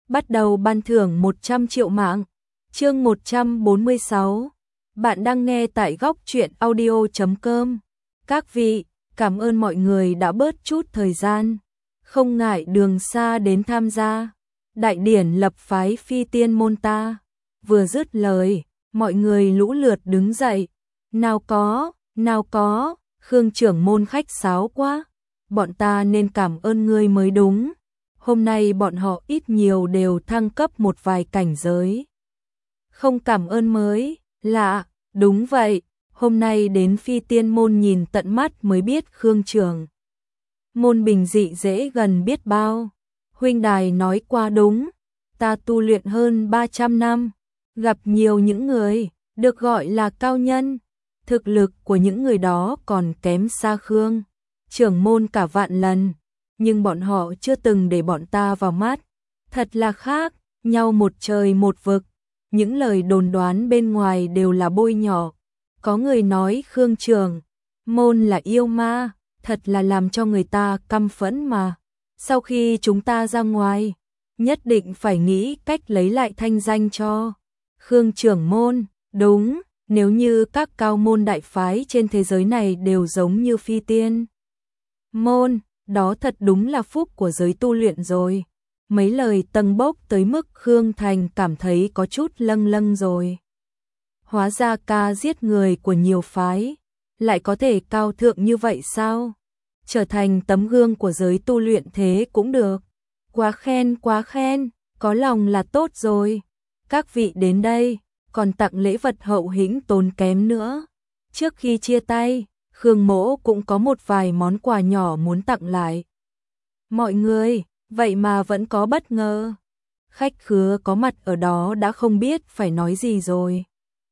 bắt đầu ban thưởng 100 triệu mạng. Chương 146. Bạn đang nghe tại góc truyện audio.com. Các vị, cảm ơn mọi người đã bớt chút thời gian, không ngại đường xa đến tham gia đại điển lập phái Phi Tiên môn ta. Vừa dứt lời, mọi người lũ lượt đứng dậy. Nào có, Khương trưởng môn khách sáo quá, bọn ta nên cảm ơn ngươi mới đúng. Hôm nay bọn họ ít nhiều đều thăng cấp một vài cảnh giới. Không cảm ơn mới lạ, đúng vậy, hôm nay đến Phi Tiên môn nhìn tận mắt mới biết Khương trưởng môn bình dị dễ gần biết bao. Huynh đài nói qua đúng, ta tu luyện hơn 300 năm, gặp nhiều những người được gọi là cao nhân, thực lực của những người đó còn kém xa Khương trưởng môn cả vạn lần, nhưng bọn họ chưa từng để bọn ta vào mắt, thật là khác nhau một trời một vực. Những lời đồn đoán bên ngoài đều là bôi nhọ. Có người nói Khương trưởng môn là yêu ma, thật là làm cho người ta căm phẫn mà. Sau khi chúng ta ra ngoài, nhất định phải nghĩ cách lấy lại thanh danh cho Khương trưởng môn. Đúng, nếu như các cao môn đại phái trên thế giới này đều giống như Phi Tiên môn, đó thật đúng là phúc của giới tu luyện rồi. Mấy lời tầng bốc tới mức Khương Thành cảm thấy có chút lâng lâng rồi. Hóa ra ca giết người của nhiều phái lại có thể cao thượng như vậy sao? Trở thành tấm gương của giới tu luyện thế cũng được. Quá khen, có lòng là tốt rồi. Các vị đến đây, còn tặng lễ vật hậu hĩnh tốn kém nữa. Trước khi chia tay, Khương Mỗ cũng có một vài món quà nhỏ muốn tặng lại mọi người, vậy mà vẫn có bất ngờ. Khách khứa có mặt ở đó đã không biết phải nói gì rồi.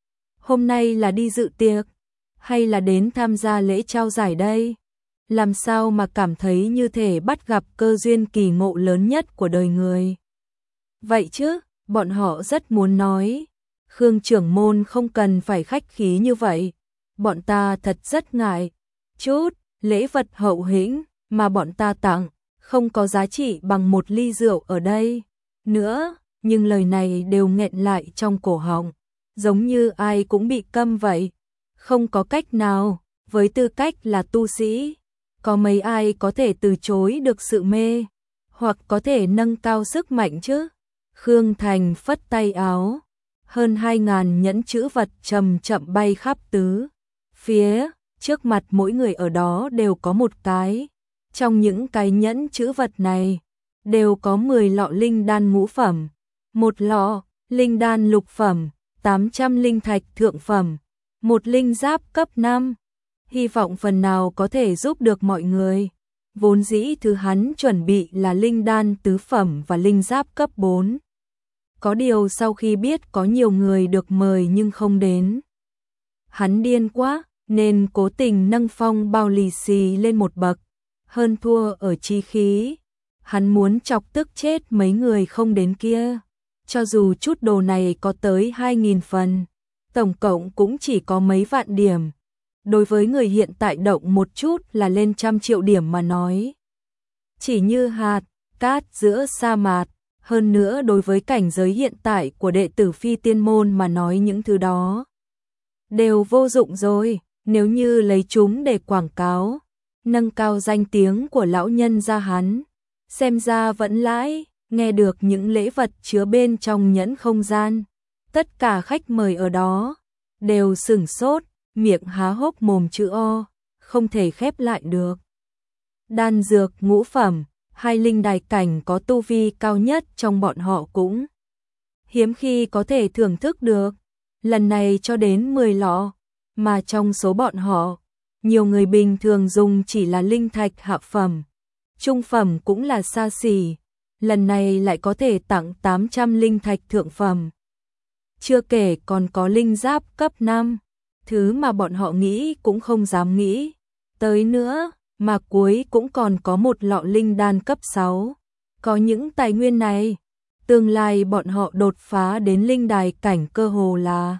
Hôm nay là đi dự tiệc, hay là đến tham gia lễ trao giải đây? Làm sao mà cảm thấy như thể bắt gặp cơ duyên kỳ ngộ lớn nhất của đời người. Vậy chứ, bọn họ rất muốn nói. Khương trưởng môn không cần phải khách khí như vậy. Bọn ta thật rất ngại. Chút, lễ vật hậu hĩnh mà bọn ta tặng, không có giá trị bằng một ly rượu ở đây. Nữa, nhưng lời này đều nghẹn lại trong cổ họng. Giống như ai cũng bị câm vậy. Không có cách nào, với tư cách là tu sĩ. Có mấy ai có thể từ chối được sự mê, hoặc có thể nâng cao sức mạnh chứ? Khương Thành phất tay áo, hơn 2.000 nhẫn chữ vật chậm chậm bay khắp tứ phía, trước mặt mỗi người ở đó đều có một cái. Trong những cái nhẫn chữ vật này, đều có 10 lọ linh đan ngũ phẩm, một lọ linh đan lục phẩm, 800 linh thạch thượng phẩm, một linh giáp cấp 5. Hy vọng phần nào có thể giúp được mọi người. Vốn dĩ thứ hắn chuẩn bị là linh đan tứ phẩm và linh giáp cấp 4. Có điều sau khi biết có nhiều người được mời nhưng không đến, hắn điên quá nên cố tình nâng phong bao lì xì lên một bậc, hơn thua ở chi khí. Hắn muốn chọc tức chết mấy người không đến kia. Cho dù chút đồ này có tới 2.000 phần, tổng cộng cũng chỉ có mấy vạn điểm. Đối với người hiện tại động một chút là lên 100 triệu điểm mà nói, chỉ như hạt cát giữa sa mạc. Hơn nữa đối với cảnh giới hiện tại của đệ tử Phi Tiên môn mà nói những thứ đó đều vô dụng rồi. Nếu như lấy chúng để quảng cáo, nâng cao danh tiếng của lão nhân gia hắn, xem ra vẫn lãi. Nghe được những lễ vật chứa bên trong nhẫn không gian, tất cả khách mời ở đó đều sửng sốt, miệng há hốc mồm chữ O, không thể khép lại được. Đan dược ngũ phẩm, 2 linh đài cảnh có tu vi cao nhất trong bọn họ cũng hiếm khi có thể thưởng thức được. Lần này cho đến 10 lọ, mà trong số bọn họ, nhiều người bình thường dùng chỉ là linh thạch hạ phẩm, trung phẩm cũng là xa xỉ. Lần này lại có thể tặng 800 linh thạch thượng phẩm. Chưa kể còn có linh giáp cấp 5, thứ mà bọn họ nghĩ cũng không dám nghĩ tới nữa, mà cuối cũng còn có một lọ linh đan cấp 6. Có những tài nguyên này, tương lai bọn họ đột phá đến linh đài cảnh cơ hồ là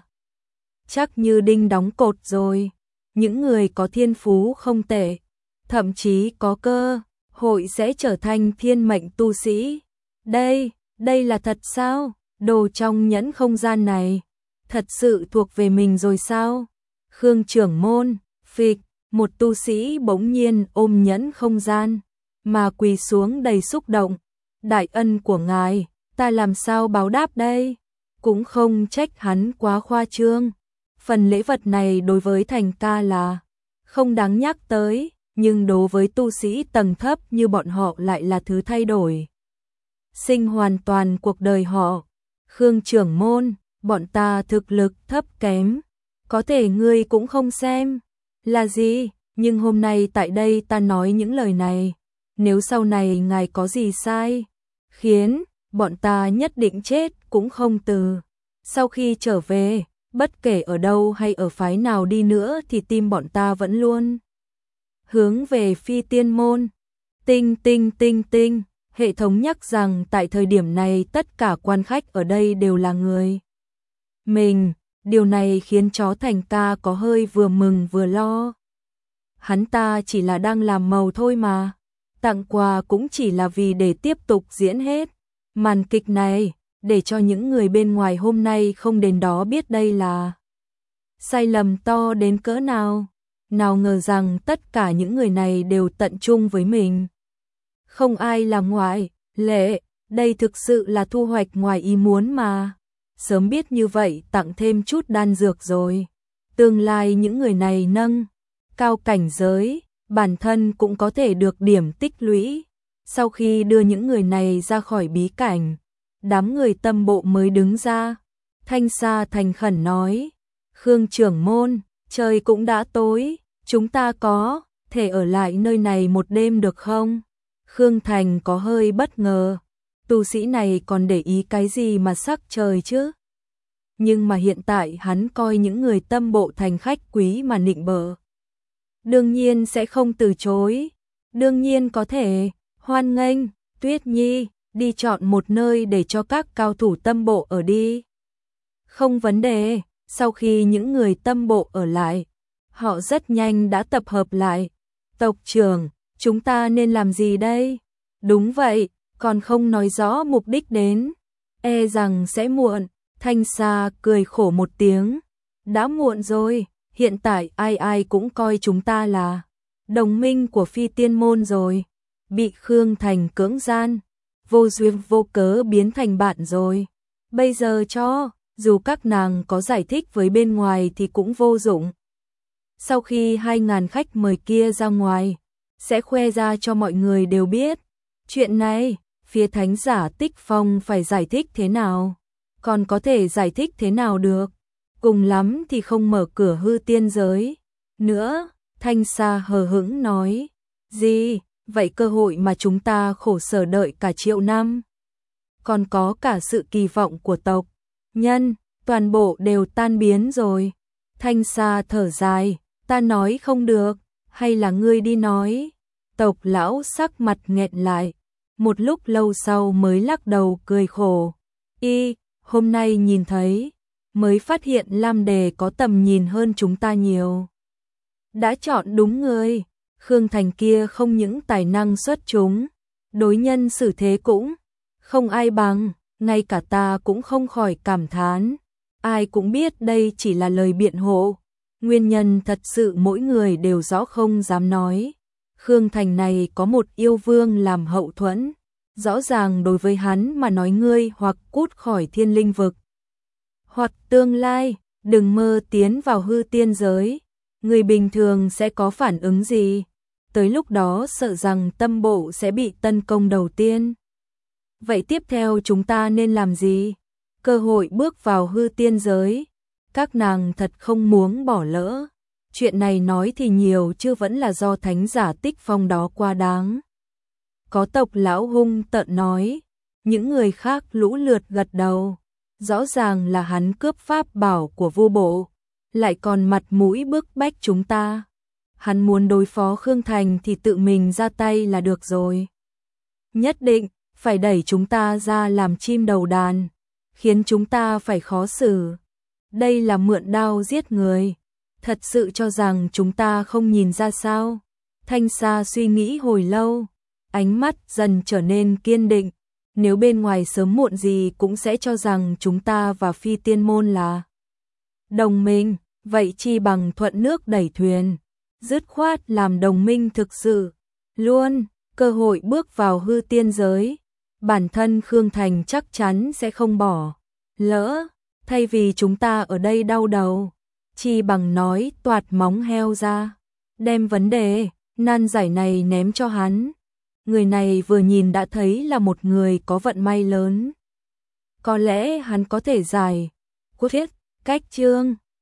chắc như đinh đóng cột rồi. Những người có thiên phú không tệ, thậm chí có cơ hội sẽ trở thành thiên mệnh tu sĩ. Đây Đây là thật sao? Đồ trong nhẫn không gian này thật sự thuộc về mình rồi sao? Khương trưởng môn, phịch, một tu sĩ bỗng nhiên ôm nhẫn không gian, mà quỳ xuống đầy xúc động. Đại ân của ngài, ta làm sao báo đáp đây? Cũng không trách hắn quá khoa trương. Phần lễ vật này đối với Thành ca là không đáng nhắc tới, nhưng đối với tu sĩ tầng thấp như bọn họ lại là thứ thay đổi sinh hoàn toàn cuộc đời họ. Khương trưởng môn, bọn ta thực lực thấp kém, có thể ngươi cũng không xem là gì, nhưng hôm nay tại đây ta nói những lời này, nếu sau này ngài có gì sai khiến bọn ta nhất định chết cũng không từ. Sau khi trở về, bất kể ở đâu hay ở phái nào đi nữa thì tim bọn ta vẫn luôn hướng về Phi Tiên môn. Tinh tinh tinh tinh, hệ thống nhắc rằng tại thời điểm này tất cả quan khách ở đây đều là người mình, điều này khiến chó Thành ca có hơi vừa mừng vừa lo. Hắn ta chỉ là đang làm màu thôi mà, tặng quà cũng chỉ là vì để tiếp tục diễn hết màn kịch này, để cho những người bên ngoài hôm nay không đến đó biết đây là sai lầm to đến cỡ nào. Nào ngờ rằng tất cả những người này đều tận trung với mình, không ai là ngoại lệ, đây thực sự là thu hoạch ngoài ý muốn mà. Sớm biết như vậy tặng thêm chút đan dược rồi, tương lai những người này nâng cao cảnh giới, bản thân cũng có thể được điểm tích lũy. Sau khi đưa những người này ra khỏi bí cảnh, đám người tâm bộ mới đứng ra. Thanh Sa thành khẩn nói, Khương trưởng môn, trời cũng đã tối, chúng ta có thể ở lại nơi này một đêm được không? Khương Thành có hơi bất ngờ, tu sĩ này còn để ý cái gì mà sắc trời chứ? Nhưng mà hiện tại hắn coi những người tâm bộ thành khách quý mà nịnh bợ, đương nhiên sẽ không từ chối, đương nhiên có thể, hoan nghênh, Tuyết Nhi, đi chọn một nơi để cho các cao thủ tâm bộ ở đi. Không vấn đề, sau khi những người tâm bộ ở lại, họ rất nhanh đã tập hợp lại. Tộc trưởng, chúng ta nên làm gì đây? Đúng vậy, còn không nói rõ mục đích đến, e rằng sẽ muộn. Thanh Sa cười khổ một tiếng, đã muộn rồi, hiện tại ai ai cũng coi chúng ta là đồng minh của Phi Tiên môn rồi, bị Khương Thành cưỡng gian, vô duyên vô cớ biến thành bạn rồi. Bây giờ dù các nàng có giải thích với bên ngoài thì cũng vô dụng. Sau khi 2.000 khách mời kia ra ngoài, sẽ khoe ra cho mọi người đều biết. Chuyện này, phía thánh giả Tích Phong phải giải thích thế nào? Còn có thể giải thích thế nào được? Cùng lắm thì không mở cửa hư tiên giới nữa. Thanh Sa hờ hững nói, gì? Vậy cơ hội mà chúng ta khổ sở đợi cả triệu năm, còn có cả sự kỳ vọng của tộc nhân, toàn bộ đều tan biến rồi. Thanh Sa thở dài, ta nói không được, hay là ngươi đi nói? Tộc lão sắc mặt nghẹn lại, một lúc lâu sau mới lắc đầu cười khổ. Hôm nay nhìn thấy, mới phát hiện Lam Đề có tầm nhìn hơn chúng ta nhiều. Đã chọn đúng người, Khương Thành kia không những tài năng xuất chúng, đối nhân xử thế cũng không ai bằng, ngay cả ta cũng không khỏi cảm thán. Ai cũng biết đây chỉ là lời biện hộ, nguyên nhân thật sự mỗi người đều rõ không dám nói. Khương Thành này có một yêu vương làm hậu thuẫn, rõ ràng đối với hắn mà nói ngươi hoặc cút khỏi thiên linh vực, hoặc tương lai, đừng mơ tiến vào hư tiên giới, người bình thường sẽ có phản ứng gì? Tới lúc đó sợ rằng tâm bộ sẽ bị tấn công đầu tiên. Vậy tiếp theo chúng ta nên làm gì? Cơ hội bước vào hư tiên giới, các nàng thật không muốn bỏ lỡ. Chuyện này nói thì nhiều chứ vẫn là do thánh giả Tích Phong đó quá đáng. Có tộc lão hung tợn nói, những người khác lũ lượt gật đầu. Rõ ràng là hắn cướp pháp bảo của vua bộ, lại còn mặt mũi bức bách chúng ta. Hắn muốn đối phó Khương Thành thì tự mình ra tay là được rồi. Nhất định phải đẩy chúng ta ra làm chim đầu đàn, khiến chúng ta phải khó xử. Đây là mượn đao giết người, thật sự cho rằng chúng ta không nhìn ra sao? Thanh Sa suy nghĩ hồi lâu, ánh mắt dần trở nên kiên định. nếu bên ngoài sớm muộn gì cũng sẽ cho rằng chúng ta và Phi Tiên Môn là đồng minh, vậy chi bằng thuận nước đẩy thuyền, dứt khoát làm đồng minh thực sự. Luôn, cơ hội bước vào hư tiên giới, bản thân Khương Thành chắc chắn sẽ không bỏ lỡ, thay vì chúng ta ở đây đau đầu, chi bằng nói toạt móng heo ra, đem vấn đề nan giải này ném cho hắn. Người này vừa nhìn đã thấy là một người có vận may lớn. Có lẽ hắn có thể giải quyết cách chương